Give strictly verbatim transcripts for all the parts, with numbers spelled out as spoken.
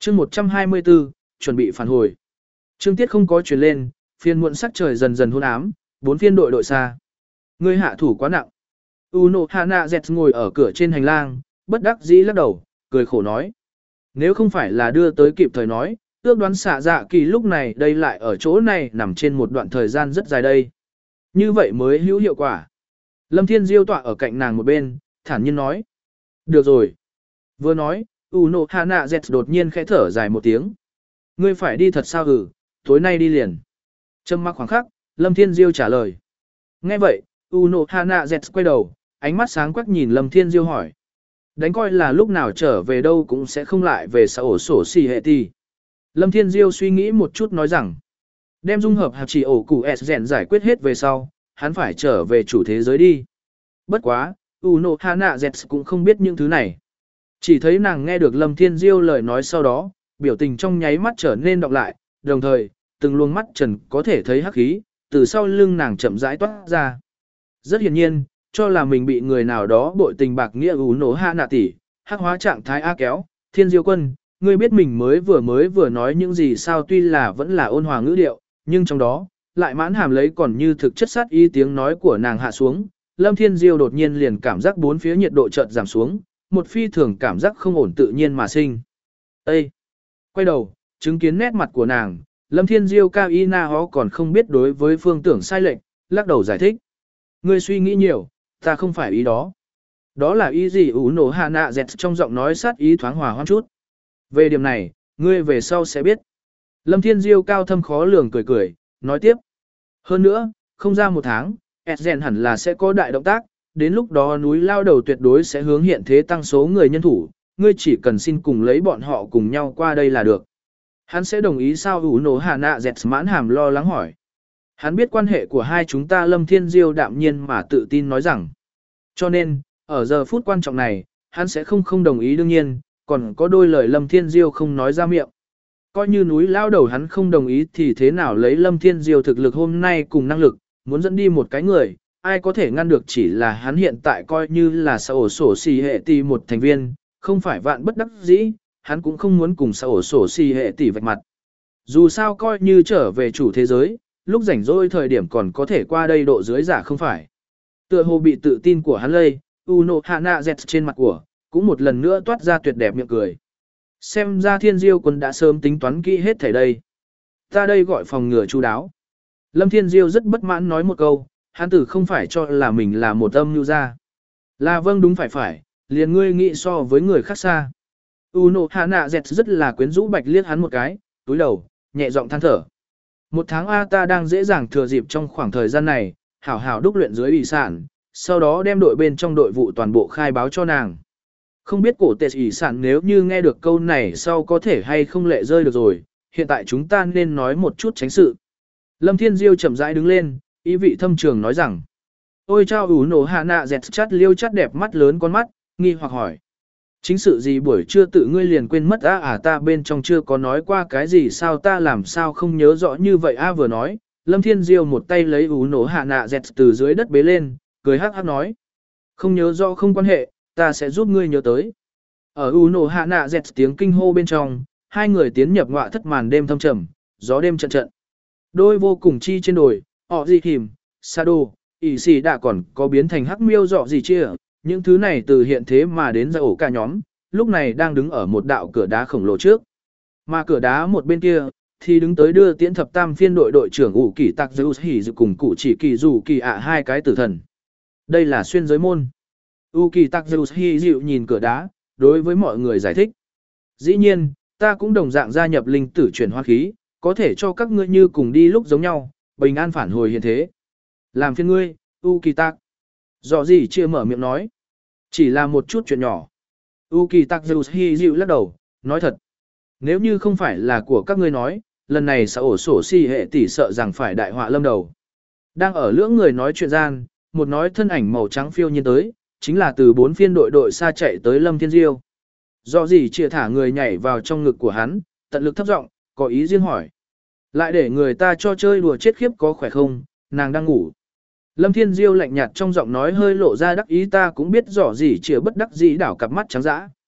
chương một trăm hai mươi tư, chuẩn bị phản hồi. Chương tiết không có truyền lên, phiên muộn sắc trời dần dần hôn ám, bốn phiên đội đội xa. Ngươi hạ thủ quá nặng. Uno Hana Z ngồi ở cửa trên hành lang, bất đắc dĩ lắc đầu, cười khổ nói. Nếu không phải là đưa tới kịp thời nói, ước đoán xạ dạ kỳ lúc này đây lại ở chỗ này nằm trên một đoạn thời gian rất dài đây. Như vậy mới hữu hiệu quả. Lâm Thiên Diêu tọa ở cạnh nàng một bên, thản nhiên nói. Được rồi. Vừa nói, Uno Hana Z đột nhiên khẽ thở dài một tiếng. Ngươi phải đi thật sao hử, tối nay đi liền. Trầm mặc khoảng khắc, Lâm Thiên Diêu trả lời. Nghe vậy, Uno Hana Z quay đầu, ánh mắt sáng quắc nhìn Lâm Thiên Diêu hỏi. Đánh coi là lúc nào trở về đâu cũng sẽ không lại về xã ổ sổ xì hệ ti. Lâm Thiên Diêu suy nghĩ một chút nói rằng. Đem dung hợp hạt chỉ ổ củ S rèn giải quyết hết về sau, hắn phải trở về chủ thế giới đi. Bất quá, Uno Hana Z cũng không biết những thứ này. Chỉ thấy nàng nghe được Lâm Thiên Diêu lời nói sau đó, biểu tình trong nháy mắt trở nên đọc lại, đồng thời, từng luồng mắt trần có thể thấy hắc khí, từ sau lưng nàng chậm rãi toát ra. Rất hiển nhiên, cho là mình bị người nào đó bội tình bạc nghĩa Uno Hana tỷ, hắc hóa trạng thái A kéo, Thiên Diêu quân, ngươi biết mình mới vừa mới vừa nói những gì sao tuy là vẫn là ôn hòa ngữ điệu, nhưng trong đó, lại mãn hàm lấy còn như thực chất sát ý tiếng nói của nàng hạ xuống, Lâm Thiên Diêu đột nhiên liền cảm giác bốn phía nhiệt độ chợt giảm xuống, một phi thường cảm giác không ổn tự nhiên mà sinh. Ê! Quay đầu, chứng kiến nét mặt của nàng, Lâm Thiên Diêu cao y na hó còn không biết đối với phương tưởng sai lệch, lắc đầu giải thích. Ngươi suy nghĩ nhiều, ta không phải ý đó. Đó là ý gì ủ nổ hạ nạ dẹt trong giọng nói sát ý thoáng hòa hoan chút. Về điểm này, ngươi về sau sẽ biết. Lâm Thiên Diêu cao thâm khó lường cười cười, nói tiếp. Hơn nữa, không ra một tháng, Esgen hẳn là sẽ có đại động tác, đến lúc đó núi lao đầu tuyệt đối sẽ hướng hiện thế tăng số người nhân thủ, ngươi chỉ cần xin cùng lấy bọn họ cùng nhau qua đây là được. Hắn sẽ đồng ý sao ủ nổ hạ nạ dẹt mãn hàm lo lắng hỏi. Hắn biết quan hệ của hai chúng ta Lâm Thiên Diêu đạm nhiên mà tự tin nói rằng. Cho nên, ở giờ phút quan trọng này, hắn sẽ không không đồng ý đương nhiên, còn có đôi lời Lâm Thiên Diêu không nói ra miệng. Coi như núi lao đầu hắn không đồng ý thì thế nào lấy Lâm Thiên Diêu thực lực hôm nay cùng năng lực, muốn dẫn đi một cái người, ai có thể ngăn được chỉ là hắn hiện tại coi như là xã ổ sổ xì hệ tỷ một thành viên, không phải vạn bất đắc dĩ, hắn cũng không muốn cùng xã ổ sổ xì hệ tỷ vạch mặt. Dù sao coi như trở về chủ thế giới, lúc rảnh rỗi thời điểm còn có thể qua đây độ dưới giả không phải. Tựa hồ bị tự tin của hắn lây, Uno Hana Z trên mặt của, cũng một lần nữa toát ra tuyệt đẹp miệng cười. Xem ra Thiên Diêu quân đã sớm tính toán kỹ hết thảy đây. Ta đây gọi phòng ngừa chu đáo. Lâm Thiên Diêu rất bất mãn nói một câu, hắn tử không phải cho là mình là một âm nhu ra. Là vâng đúng phải phải, liền ngươi nghĩ so với người khác xa. Uno Hana Z rất là quyến rũ bạch liếc hắn một cái, túi đầu, nhẹ giọng than thở. Một tháng A ta đang dễ dàng thừa dịp trong khoảng thời gian này, hảo hảo đúc luyện dưới ủy sản, sau đó đem đội bên trong đội vụ toàn bộ khai báo cho nàng. Không biết cổ tệ ủy sản nếu như nghe được câu này sau có thể hay không lệ rơi được rồi, hiện tại chúng ta nên nói một chút tránh sự. Lâm Thiên Diêu chậm rãi đứng lên, ý vị thâm trường nói rằng. Ôi chao ủ nổ hạ nạ dẹt chắt liêu chắt đẹp mắt lớn con mắt, nghi hoặc hỏi. Chính sự gì buổi trưa tự ngươi liền quên mất á à ta bên trong chưa có nói qua cái gì sao ta làm sao không nhớ rõ như vậy a vừa nói. Lâm Thiên Diêu một tay lấy ủ nổ hạ nạ dẹt từ dưới đất bế lên, cười hắc hắc nói. Không nhớ rõ không quan hệ, ta sẽ giúp ngươi nhớ tới. Ở Uno Hạ Nạ Dẹt tiếng kinh hô bên trong, hai người tiến nhập ngọa thất màn đêm thâm trầm, gió đêm trận trận. Đôi vô cùng chi trên đồi, họ gì kìm, Sado, ỉ xì đã còn có biến thành hắc miêu dọ gì chia, những thứ này từ hiện thế mà đến ra ổ cả nhóm, lúc này đang đứng ở một đạo cửa đá khổng lồ trước. Mà cửa đá một bên kia, thì đứng tới đưa tiễn thập tam phiên đội đội trưởng ủ kỳ tạc Zeus hỉ dự cùng cụ chỉ kỳ dù kỳ ạ hai cái tử thần. Đây là xuyên giới môn. Uki Takeuchi dịu nhìn cửa đá, đối với mọi người giải thích. Dĩ nhiên, ta cũng đồng dạng gia nhập linh tử chuyển hóa khí, có thể cho các ngươi như cùng đi lúc giống nhau, bình an phản hồi hiện thế. Làm phiên ngươi, Uki Tak. Dọ gì chia mở miệng nói. Chỉ là một chút chuyện nhỏ. Uki Takeuchi dịu lắc đầu, nói thật. Nếu như không phải là của các ngươi nói, lần này xã ổ sổ si hệ tỷ sợ rằng phải đại họa lâm đầu. Đang ở lưỡng người nói chuyện gian, một nói thân ảnh màu trắng phiêu nhiên tới, chính là từ bốn phiên đội đội xa chạy tới Lâm Thiên Diêu. Do gì chia thả người nhảy vào trong ngực của hắn, tận lực thấp giọng, có ý riêng hỏi. Lại để người ta cho chơi đùa chết khiếp có khỏe không, nàng đang ngủ. Lâm Thiên Diêu lạnh nhạt trong giọng nói hơi lộ ra đắc ý ta cũng biết rõ gì chia bất đắc dĩ đảo cặp mắt trắng dã.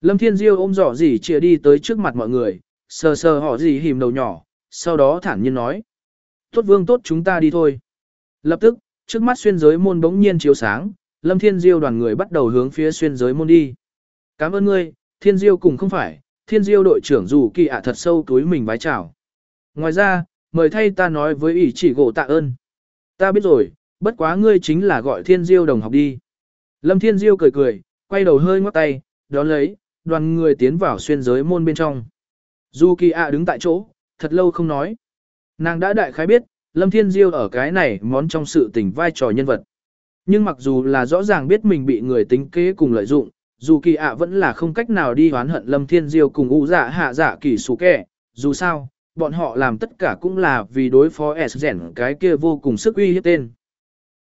Lâm Thiên Diêu ôm giỏ gì chìa đi tới trước mặt mọi người, sờ sờ họ gì hìm đầu nhỏ, sau đó thản nhiên nói. Tốt vương tốt chúng ta đi thôi. Lập tức, trước mắt xuyên giới môn bỗng nhiên chiếu sáng, Lâm Thiên Diêu đoàn người bắt đầu hướng phía xuyên giới môn đi. Cảm ơn ngươi, Thiên Diêu cùng không phải, Thiên Diêu đội trưởng dù kỳ ạ thật sâu túi mình vái chào. Ngoài ra, mời thay ta nói với ủy chỉ gỗ tạ ơn. Ta biết rồi, bất quá ngươi chính là gọi Thiên Diêu đồng học đi. Lâm Thiên Diêu cười cười, quay đầu hơi ngoắc tay, đón lấy, đoàn người tiến vào xuyên giới môn bên trong. Dù kỳ ạ đứng tại chỗ, thật lâu không nói. Nàng đã đại khái biết, Lâm Thiên Diêu ở cái này món trong sự tình vai trò nhân vật. Nhưng mặc dù là rõ ràng biết mình bị người tính kế cùng lợi dụng, dù kỳ ạ vẫn là không cách nào đi oán hận Lâm Thiên Diêu cùng ủ dạ hạ dạ kỳ sủ kẻ. Dù sao, bọn họ làm tất cả cũng là vì đối phó S rèn cái kia vô cùng sức uy hiếp tên.